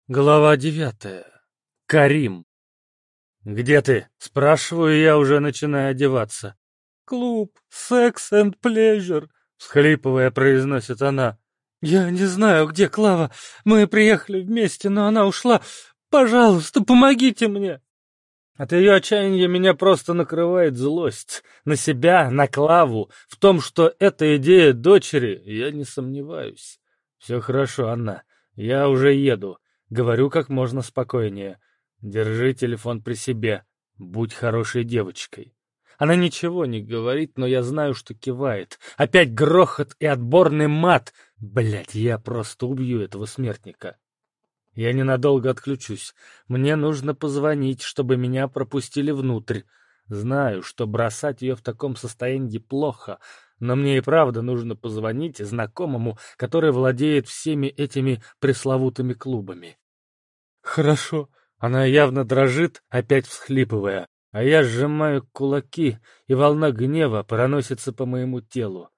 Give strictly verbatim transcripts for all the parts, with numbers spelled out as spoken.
Глава девятая. Карим. «Где ты?» — спрашиваю я, уже начиная одеваться. «Клуб, секс энд плежер», — всхлипывая, произносит она. «Я не знаю, где Клава. Мы приехали вместе, но она ушла. Пожалуйста, помогите мне». От ее отчаяния меня просто накрывает злость. На себя, на Клаву. В том, что это идея дочери, я не сомневаюсь. «Все хорошо, Анна. Я уже еду». Говорю как можно спокойнее. «Держи телефон при себе. Будь хорошей девочкой». Она ничего не говорит, но я знаю, что кивает. Опять грохот и отборный мат. Блядь, я просто убью этого смертника. Я ненадолго отключусь. Мне нужно позвонить, чтобы меня пропустили внутрь. Знаю, что бросать ее в таком состоянии плохо, но мне и правда нужно позвонить знакомому, который владеет всеми этими пресловутыми клубами. Хорошо. Она явно дрожит, опять всхлипывая, а я сжимаю кулаки, и волна гнева проносится по моему телу.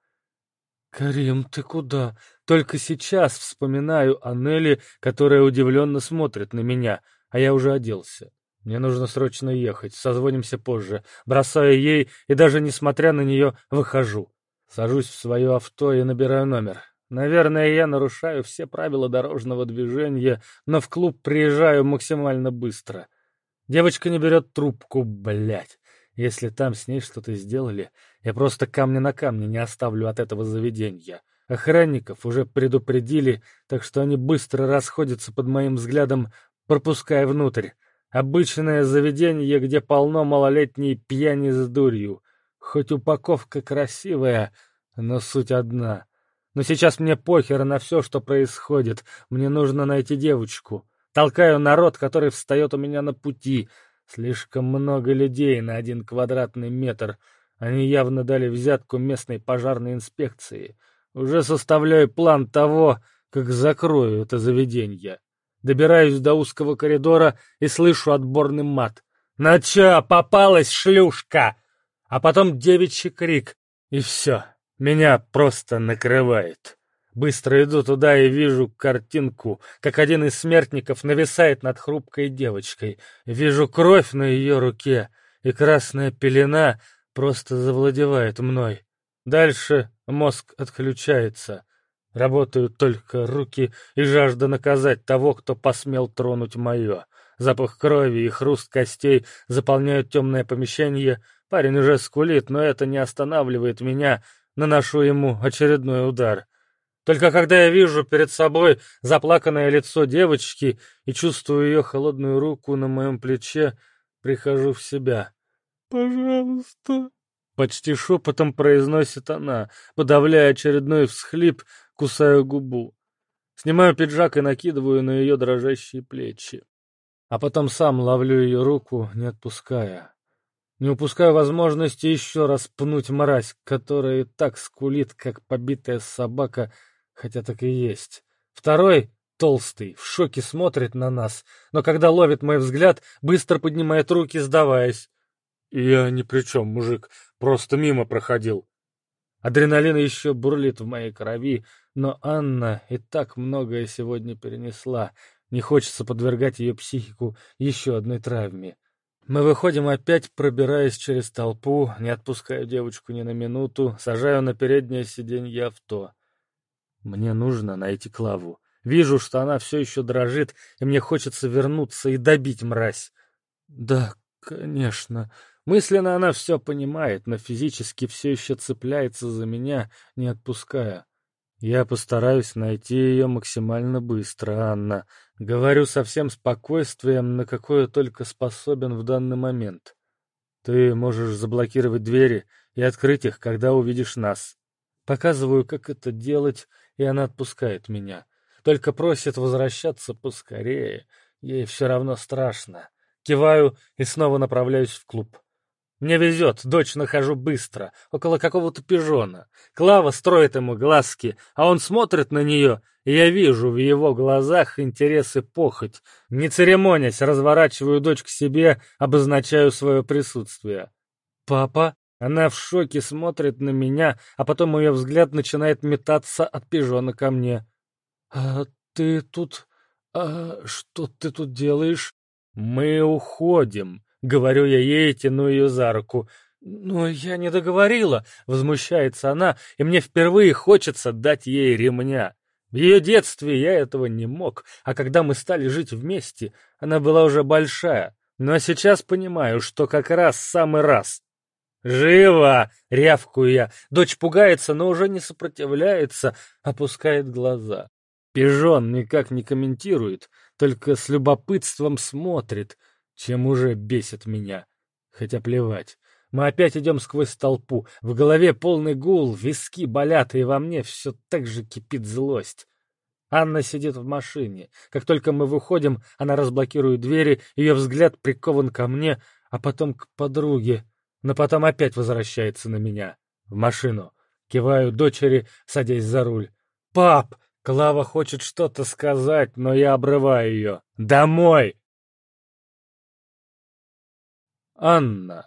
«Карим, ты куда?» Только сейчас вспоминаю о Нелли, которая удивленно смотрит на меня, а я уже оделся. Мне нужно срочно ехать, созвонимся позже. Бросаю ей и даже несмотря на нее выхожу. Сажусь в свое авто и набираю номер. Наверное, я нарушаю все правила дорожного движения, но в клуб приезжаю максимально быстро. Девочка не берет трубку, блядь. Если там с ней что-то сделали, я просто камня на камне не оставлю от этого заведения. Охранников уже предупредили, так что они быстро расходятся под моим взглядом, пропуская внутрь. Обычное заведение, где полно малолетней пьяни с дурью. Хоть упаковка красивая, но суть одна. Но сейчас мне похер на все, что происходит. Мне нужно найти девочку. Толкаю народ, который встает у меня на пути. Слишком много людей на один квадратный метр. Они явно дали взятку местной пожарной инспекции. Уже составляю план того, как закрою это заведение. Добираюсь до узкого коридора и слышу отборный мат. «На чё, попалась, шлюшка?» А потом девичий крик. И все. Меня просто накрывает. Быстро иду туда и вижу картинку, как один из смертников нависает над хрупкой девочкой. Вижу кровь на ее руке, и красная пелена просто завладевает мной. Дальше мозг отключается. Работают только руки и жажда наказать того, кто посмел тронуть мое. Запах крови и хруст костей заполняют темное помещение. Парень уже скулит, но это не останавливает меня. Наношу ему очередной удар. Только когда я вижу перед собой заплаканное лицо девочки и чувствую ее холодную руку на моем плече, прихожу в себя. «Пожалуйста», — почти шепотом произносит она, подавляя очередной всхлип, кусаю губу. Снимаю пиджак и накидываю на ее дрожащие плечи. А потом сам ловлю ее руку, не отпуская. Не упускаю возможности еще раз пнуть мразь, которая и так скулит, как побитая собака, хотя так и есть. Второй, толстый, в шоке смотрит на нас, но когда ловит мой взгляд, быстро поднимает руки, сдаваясь. «Я ни при чем, мужик, просто мимо проходил». Адреналин еще бурлит в моей крови, но Анна и так многое сегодня перенесла. Не хочется подвергать ее психику еще одной травме. Мы выходим опять, пробираясь через толпу, не отпускаю девочку ни на минуту, сажаю на переднее сиденье авто. Мне нужно найти Клаву. Вижу, что она все еще дрожит, и мне хочется вернуться и добить мразь. Да, конечно. Мысленно она все понимает, но физически все еще цепляется за меня, не отпуская. Я постараюсь найти ее максимально быстро, Анна. Говорю со всем спокойствием, на какое только способен в данный момент. Ты можешь заблокировать двери и открыть их, когда увидишь нас. Показываю, как это делать, и она отпускает меня. Только просит возвращаться поскорее. Ей все равно страшно. Киваю и снова направляюсь в клуб. Мне везет, дочь нахожу быстро, около какого-то пижона. Клава строит ему глазки, а он смотрит на нее, и я вижу в его глазах интерес и похоть. Не церемонясь, разворачиваю дочь к себе, обозначаю свое присутствие. «Папа?» Она в шоке смотрит на меня, а потом ее взгляд начинает метаться от пижона ко мне. «А ты тут «А что ты тут делаешь?» «Мы уходим», — говорю я ей, тяну ее за руку. «Но я не договорила», — возмущается она, и мне впервые хочется дать ей ремня. В ее детстве я этого не мог, а когда мы стали жить вместе, она была уже большая. Но сейчас понимаю, что как раз самый раз. «Живо!» — рявкую я. Дочь пугается, но уже не сопротивляется, опускает глаза. Пижон никак не комментирует, только с любопытством смотрит, чем уже бесит меня. Хотя плевать. Мы опять идем сквозь толпу. В голове полный гул, виски болят, и во мне все так же кипит злость. Анна сидит в машине. Как только мы выходим, она разблокирует двери, ее взгляд прикован ко мне, а потом к подруге, но потом опять возвращается на меня. В машину. Киваю дочери, садясь за руль. «Пап!» Клава хочет что-то сказать, но я обрываю ее. «Домой!» Анна.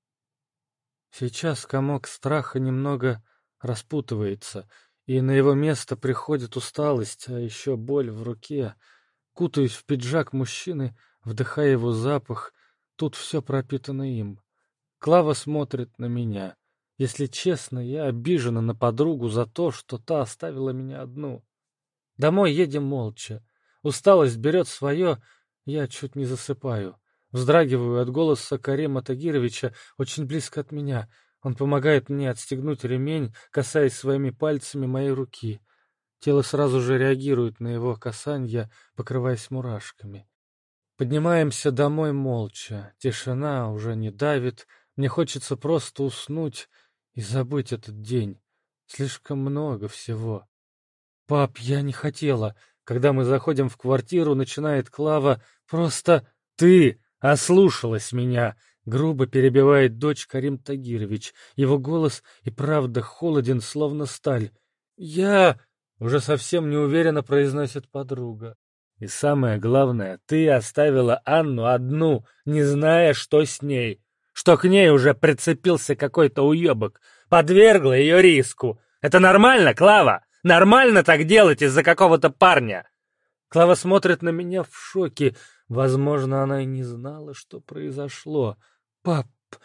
Сейчас комок страха немного распутывается, и на его место приходит усталость, а еще боль в руке. Кутаюсь в пиджак мужчины, вдыхая его запах. Тут все пропитано им. Клава смотрит на меня. Если честно, я обижена на подругу за то, что та оставила меня одну. Домой едем молча. Усталость берет свое, я чуть не засыпаю. Вздрагиваю от голоса Карима Тагировича очень близко от меня. Он помогает мне отстегнуть ремень, касаясь своими пальцами моей руки. Тело сразу же реагирует на его касанье, покрываясь мурашками. Поднимаемся домой молча. Тишина уже не давит. Мне хочется просто уснуть и забыть этот день. Слишком много всего. «Пап, я не хотела». Когда мы заходим в квартиру, начинает Клава. «Просто ты ослушалась меня!» Грубо перебивает дочь Карим Тагирович. Его голос и правда холоден, словно сталь. «Я...» — уже совсем неуверенно произносит подруга. «И самое главное, ты оставила Анну одну, не зная, что с ней. Что к ней уже прицепился какой-то уебок. Подвергла ее риску. Это нормально, Клава? Нормально так делать из-за какого-то парня?» Клава смотрит на меня в шоке. Возможно, она и не знала, что произошло. «Пап,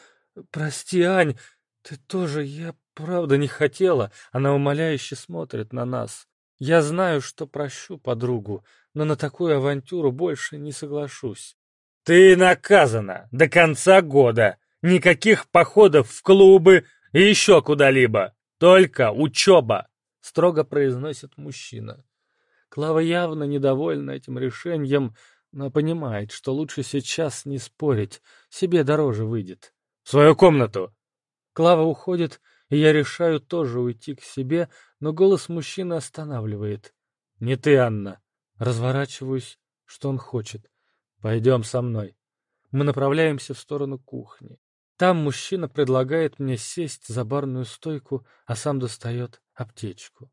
прости, Ань, ты тоже, я правда не хотела». Она умоляюще смотрит на нас. Я знаю, что прощу подругу, но на такую авантюру больше не соглашусь. «Ты наказана до конца года. Никаких походов в клубы и еще куда-либо. Только учеба», — строго произносит мужчина. Клава явно недовольна этим решением, но понимает, что лучше сейчас не спорить, себе дороже выйдет. «В свою комнату!» Клава уходит, и я решаю тоже уйти к себе, но голос мужчины останавливает. «Не ты, Анна!» Разворачиваюсь, что он хочет. «Пойдем со мной». Мы направляемся в сторону кухни. Там мужчина предлагает мне сесть за барную стойку, а сам достает аптечку.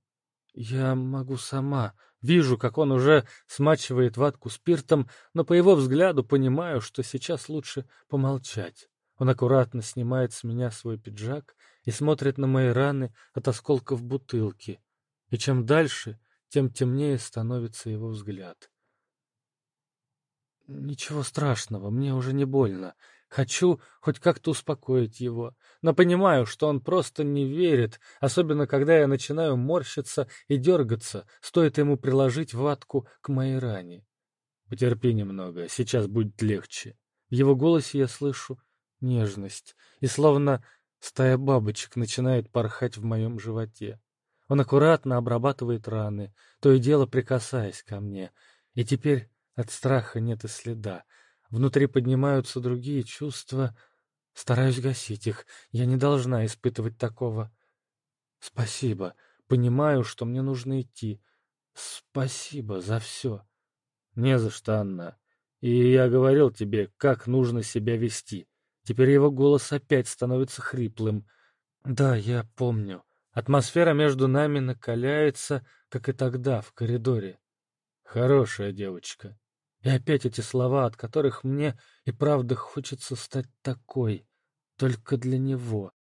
Я могу сама. Вижу, как он уже смачивает ватку спиртом, но по его взгляду понимаю, что сейчас лучше помолчать. Он аккуратно снимает с меня свой пиджак и смотрит на мои раны от осколков бутылки. И чем дальше, тем темнее становится его взгляд. Ничего страшного, мне уже не больно. Хочу хоть как-то успокоить его, но понимаю, что он просто не верит, особенно когда я начинаю морщиться и дергаться, стоит ему приложить ватку к моей ране. Потерпи немного, сейчас будет легче. В его голосе я слышу нежность, и словно стая бабочек начинает порхать в моем животе. Он аккуратно обрабатывает раны, то и дело прикасаясь ко мне, и теперь от страха нет и следа. Внутри поднимаются другие чувства. Стараюсь гасить их. Я не должна испытывать такого. Спасибо. Понимаю, что мне нужно идти. Спасибо за все. Не за что, Анна. И я говорил тебе, как нужно себя вести. Теперь его голос опять становится хриплым. Да, я помню. Атмосфера между нами накаляется, как и тогда, в коридоре. Хорошая девочка. И опять эти слова, от которых мне и правда хочется стать такой, только для него.